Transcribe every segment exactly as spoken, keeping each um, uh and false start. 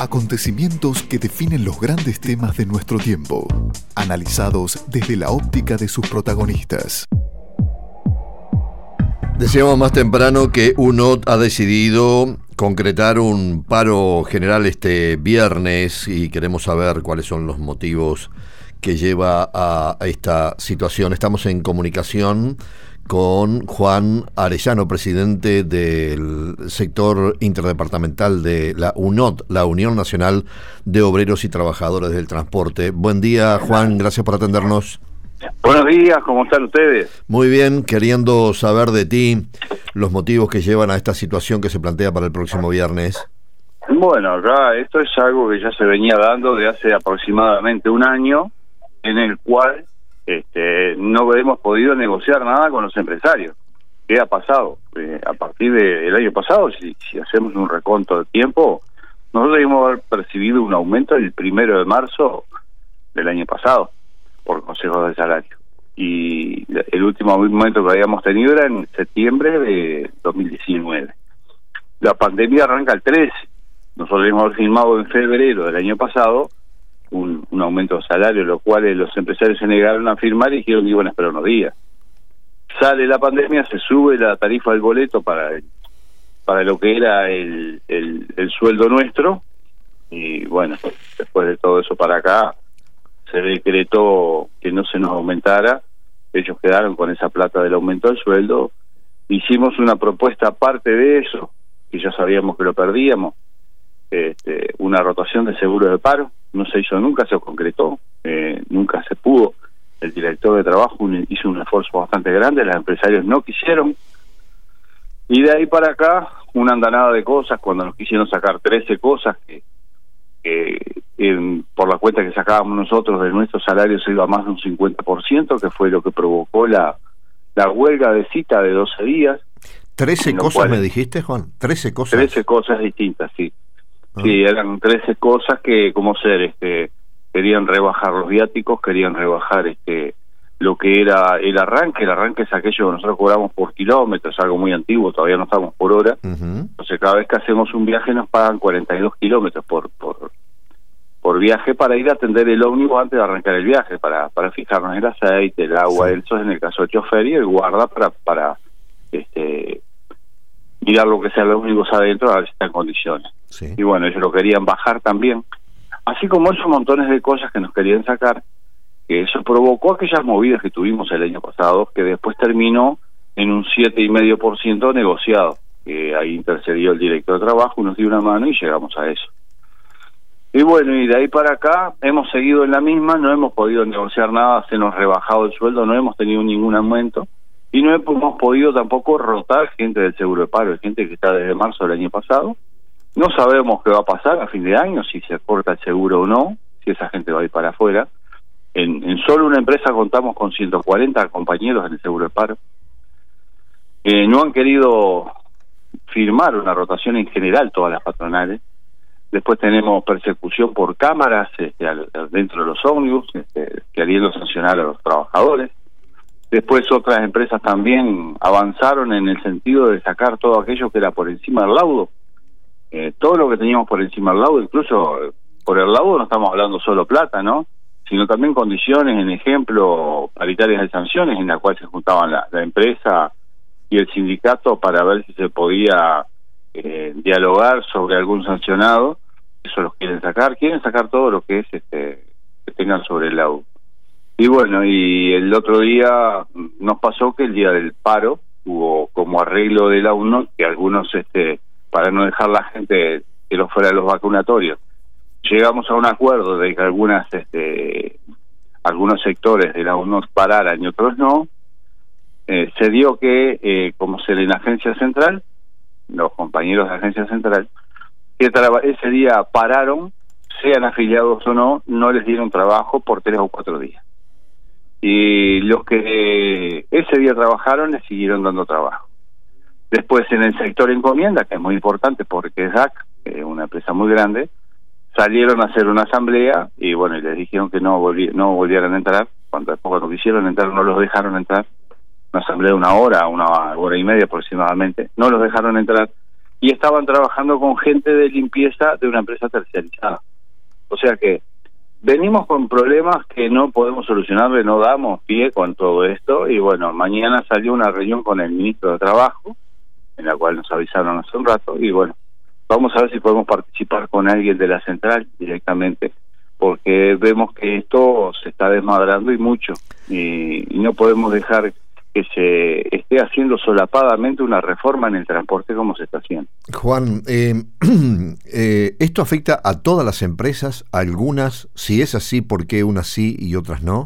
Acontecimientos que definen los grandes temas de nuestro tiempo, analizados desde la óptica de sus protagonistas. Decíamos más temprano que U N O T ha decidido concretar un paro general este viernes y queremos saber cuáles son los motivos que lleva a esta situación. Estamos en comunicación con Juan Arellano, presidente del sector interdepartamental de la U N O T, la Unión Nacional de Obreros y Trabajadores del Transporte. Buen día, Juan, gracias por atendernos. Buenos días, ¿cómo están ustedes? Muy bien, queriendo saber de ti los motivos que llevan a esta situación que se plantea para el próximo viernes. Bueno, acá esto es algo que ya se venía dando de hace aproximadamente un año, en el cual este, no hemos podido negociar nada con los empresarios. ¿Qué ha pasado? Eh, a partir del año pasado, si, si hacemos un reconto de tiempo, nosotros debimos haber percibido un aumento el primero de marzo del año pasado por consejos de salario. Y el último aumento que habíamos tenido era en septiembre de dos mil diecinueve. La pandemia arranca el trece. Nosotros debimos haber firmado en febrero del año pasado Un, un aumento de salario, lo cual eh, los empresarios se negaron a firmar y dijeron que iban a esperar unos días. Sale la pandemia, se sube la tarifa del boleto para el, para lo que era el, el, el sueldo nuestro, y bueno, después de todo eso para acá, se decretó que no se nos aumentara. Ellos quedaron con esa plata del aumento del sueldo. Hicimos una propuesta aparte de eso, que ya sabíamos que lo perdíamos, este, una rotación de seguro de paro. No se hizo nunca, se concretó, eh, nunca se pudo. El director de trabajo un, hizo un esfuerzo bastante grande, los empresarios no quisieron. Y de ahí para acá, una andanada de cosas, cuando nos quisieron sacar trece cosas, que, que eh, por la cuenta que sacábamos nosotros de nuestro salario se iba a más de un cincuenta por ciento, que fue lo que provocó la, la huelga de cita de doce días. ¿trece cosas me dijiste, Juan? ¿trece cosas? trece cosas distintas, sí. Sí, eran trece cosas que, como ser, este, querían rebajar los viáticos, querían rebajar este lo que era el arranque. El arranque es aquello que nosotros cobramos por kilómetros, algo muy antiguo, todavía no estamos por hora. Uh-huh. Entonces, cada vez que hacemos un viaje nos pagan cuarenta y dos kilómetros por, por por viaje para ir a atender el ómnibus antes de arrancar el viaje, para para fijarnos el aceite, el agua, sí. Eso es en el caso del chofer, y el guarda para para este mirar lo que sea el ómnibus adentro, a ver si está en condiciones. Sí. Y bueno, ellos lo querían bajar también. Así como esos montones de cosas que nos querían sacar, que eso provocó aquellas movidas que tuvimos el año pasado, que después terminó en un siete coma cinco por ciento negociado. Que ahí intercedió el director de trabajo, nos dio una mano y llegamos a eso. Y bueno, y de ahí para acá hemos seguido en la misma, no hemos podido negociar nada, se nos ha rebajado el sueldo, no hemos tenido ningún aumento. Y no hemos podido tampoco rotar gente del seguro de paro, gente que está desde marzo del año pasado. No sabemos qué va a pasar a fin de año, si se corta el seguro o no, si esa gente va a ir para afuera. En, en solo una empresa contamos con ciento cuarenta compañeros en el seguro de paro. Eh, no han querido firmar una rotación en general todas las patronales. Después tenemos persecución por cámaras este, al, dentro de los ómnibus, este, queriendo sancionar a los trabajadores. Después otras empresas también avanzaron en el sentido de sacar todo aquello que era por encima del laudo. Eh, todo lo que teníamos por encima del laudo, incluso eh, por el laudo no estamos hablando solo plata, ¿no? Sino también condiciones, en ejemplo, paritarias de sanciones, en la cual se juntaban la, la empresa y el sindicato para ver si se podía eh, dialogar sobre algún sancionado. Eso los quieren sacar, quieren sacar todo lo que es este que tengan sobre el laudo. Y bueno, y el otro día nos pasó que el día del paro hubo como arreglo de la U N O T que algunos, este para no dejar la gente que los fuera a los vacunatorios, llegamos a un acuerdo de que algunas este algunos sectores de la U N O T pararan y otros no. Eh, se dio que, eh, como se en la agencia central, los compañeros de la agencia central, que ese día pararon, sean afiliados o no, no les dieron trabajo por tres o cuatro días. Y los que ese día trabajaron les siguieron dando trabajo. Después en el sector encomienda, que es muy importante porque es D A C, eh, una empresa muy grande, salieron a hacer una asamblea y bueno, y les dijeron que no, volvi no volvieran a entrar. Cuando después cuando quisieron entrar no los dejaron entrar. Una asamblea de una hora, una hora y media aproximadamente, no los dejaron entrar. y estaban trabajando con gente de limpieza de una empresa terciarizada. O sea que venimos con problemas que no podemos solucionarle, no damos pie con todo esto, y bueno, mañana salió una reunión con el ministro de Trabajo, en la cual nos avisaron hace un rato, y bueno, vamos a ver si podemos participar con alguien de la central directamente, porque vemos que esto se está desmadrando y mucho, y, y no podemos dejar que se esté haciendo solapadamente una reforma en el transporte como se está haciendo. Juan, eh, eh, ¿esto afecta a todas las empresas? ¿Algunas? Si es así, ¿por qué unas sí y otras no?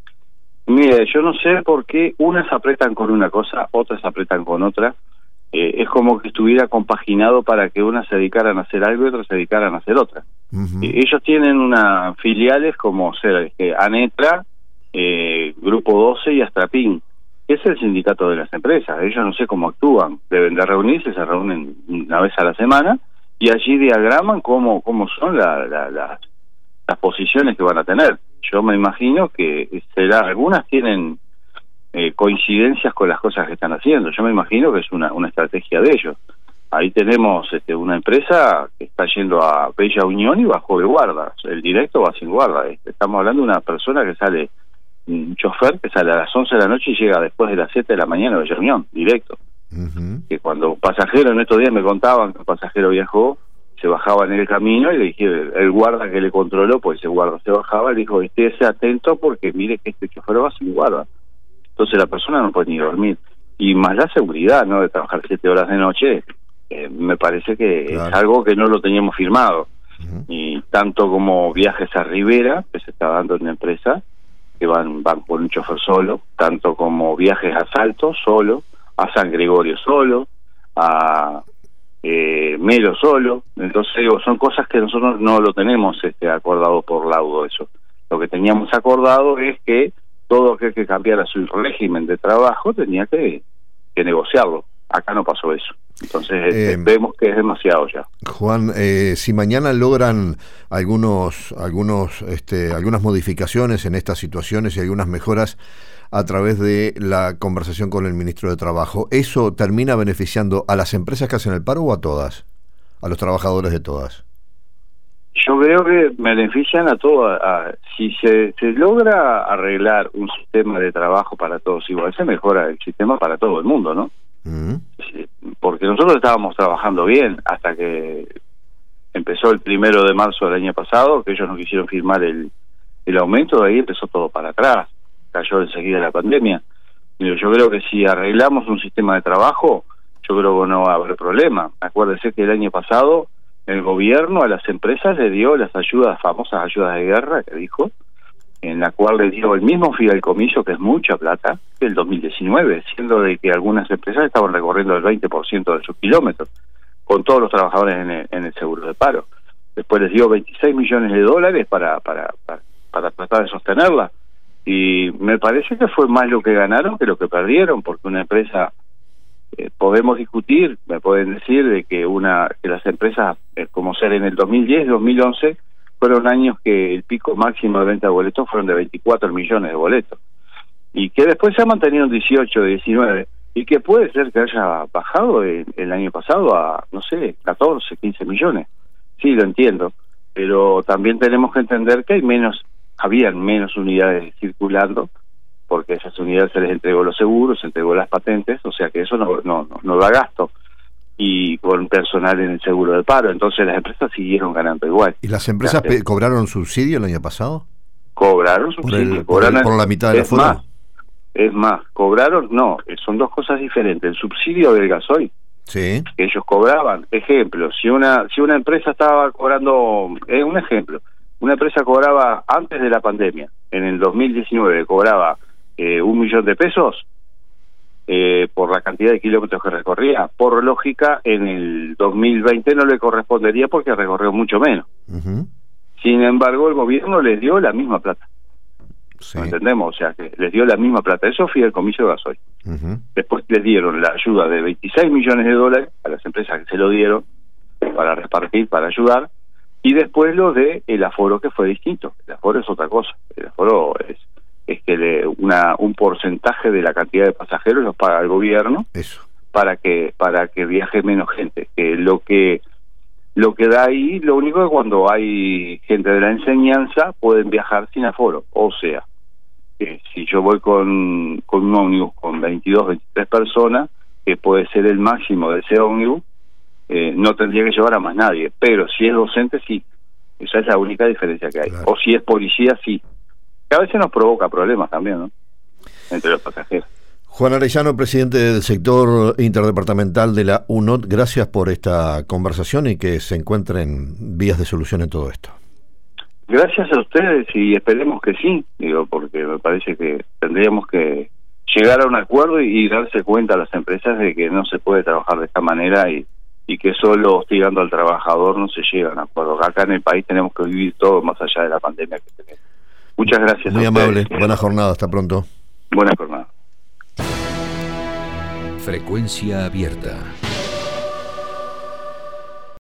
Mire, yo no sé por qué unas apretan con una cosa, otras apretan con otra. Eh, es como que estuviera compaginado para que unas se dedicaran a hacer algo y otras se dedicaran a hacer otra. Uh-huh. Eh, ellos tienen unas filiales como ser eh, ANETRA, eh, Grupo doce y Astrapin, que es el sindicato de las empresas. Ellos no sé cómo actúan, deben de reunirse, se reúnen una vez a la semana y allí diagraman cómo cómo son la, la, la, las posiciones que van a tener. Yo me imagino que será, algunas tienen eh, coincidencias con las cosas que están haciendo. Yo me imagino que es una, una estrategia de ellos. Ahí tenemos este, una empresa que está yendo a Bella Unión y bajó de guarda. El directo va sin guarda. Estamos hablando de una persona que sale, un chofer que sale a las once de la noche y llega después de las siete de la mañana de reunión, directo. Uh-huh. Que cuando un pasajero, en estos días me contaban que un pasajero viajó, se bajaba en el camino y le dije, el guarda que le controló, pues ese guarda se bajaba, le dijo, estése atento porque mire que este chofer va sin guarda. Entonces la persona no puede ni dormir. Y más la seguridad, ¿no?, de trabajar siete horas de noche, eh, me parece que claro, es algo que no lo teníamos firmado. Uh-huh. Y tanto como viajes a Rivera, que se está dando en una empresa, que van van por un chofer solo, tanto como viajes a Salto solo, a San Gregorio solo, a eh, Melo solo. Entonces digo, son cosas que nosotros no lo tenemos este acordado por laudo. Eso lo que teníamos acordado es que todo aquel que cambiara su régimen de trabajo tenía que, que negociarlo. Acá no pasó eso. Entonces eh, vemos que es demasiado ya. Juan, eh, si mañana logran algunos, algunos, este, algunas modificaciones en estas situaciones y algunas mejoras a través de la conversación con el ministro de Trabajo, ¿eso termina beneficiando a las empresas que hacen el paro o a todas? ¿A los trabajadores de todas? Yo creo que benefician a todas. A, si se, se logra arreglar un sistema de trabajo para todos igual, se mejora el sistema para todo el mundo, ¿no? Uh-huh. Porque nosotros estábamos trabajando bien hasta que empezó el primero de marzo del año pasado, que ellos no quisieron firmar el, el aumento, de ahí empezó todo para atrás, cayó enseguida la pandemia. Yo creo que si arreglamos un sistema de trabajo, yo creo que no va a haber problema. Acuérdense que el año pasado el gobierno a las empresas le dio las ayudas, famosas ayudas de guerra, que dijo, en la cual le dio el mismo fideicomiso, que es mucha plata, que el dos mil diecinueve, siendo de que algunas empresas estaban recorriendo el veinte por ciento de sus kilómetros, con todos los trabajadores en el, en el seguro de paro. Después les dio veintiséis millones de dólares para, para, para, para tratar de sostenerla, y me parece que fue más lo que ganaron que lo que perdieron, porque una empresa, eh, podemos discutir, me pueden decir de que una que las empresas, eh, como ser en el dos mil diez, dos mil once, fueron años que el pico máximo de venta de boletos fueron de veinticuatro millones de boletos, y que después se ha mantenido en dieciocho, diecinueve, y que puede ser que haya bajado el, el año pasado a, no sé, catorce, quince millones. Sí, lo entiendo, pero también tenemos que entender que hay menos, habían menos unidades circulando, porque a esas unidades se les entregó los seguros, se entregó las patentes, o sea que eso no, no, no, no da gasto, y con personal en el seguro de paro, entonces las empresas siguieron ganando igual. ¿Y las empresas pe- cobraron subsidio el año pasado? Cobraron subsidio. ¿Por, el, por, el, por la mitad de la forma? Es más, cobraron, no, son dos cosas diferentes. El subsidio del gasoil, sí, que ellos cobraban, ejemplo, si una si una empresa estaba cobrando, eh, un ejemplo, una empresa cobraba antes de la pandemia, en el dos mil diecinueve cobraba eh, un millón de pesos, Eh, por la cantidad de kilómetros que recorría, por lógica en el dos mil veinte no le correspondería porque recorrió mucho menos. Uh-huh. Sin embargo, el gobierno les dio la misma plata. Sí. ¿No entendemos? O sea, que les dio la misma plata. Eso fue el fideicomiso de gasoil. Uh-huh. Después les dieron la ayuda de veintiséis millones de dólares a las empresas que se lo dieron para repartir, para ayudar, y después lo de el aforo, que fue distinto. El aforo es otra cosa. El aforo es es que le, una un porcentaje de la cantidad de pasajeros los paga el gobierno. Eso. para que para que viaje menos gente. Que lo que lo que da ahí, lo único es cuando hay gente de la enseñanza pueden viajar sin aforo, o sea, que si yo voy con, con un ómnibus con veintidós, veintitrés personas, que puede ser el máximo de ese ómnibus, eh, no tendría que llevar a más nadie, pero si es docente, sí. Esa es la única diferencia que hay. Claro. O si es policía, sí. Que a veces nos provoca problemas también, ¿no? Entre los pasajeros. Juan Arellano, presidente del sector interdepartamental de la U N O T, gracias por esta conversación y que se encuentren vías de solución en todo esto. Gracias a ustedes y esperemos que sí, digo, porque me parece que tendríamos que llegar a un acuerdo y, y darse cuenta a las empresas de que no se puede trabajar de esta manera y, y que solo hostigando al trabajador no se llega a un acuerdo. Acá en el país tenemos que vivir todo más allá de la pandemia que tenemos. Muchas gracias. Muy amable, buena jornada, hasta pronto. Buena jornada. Frecuencia abierta.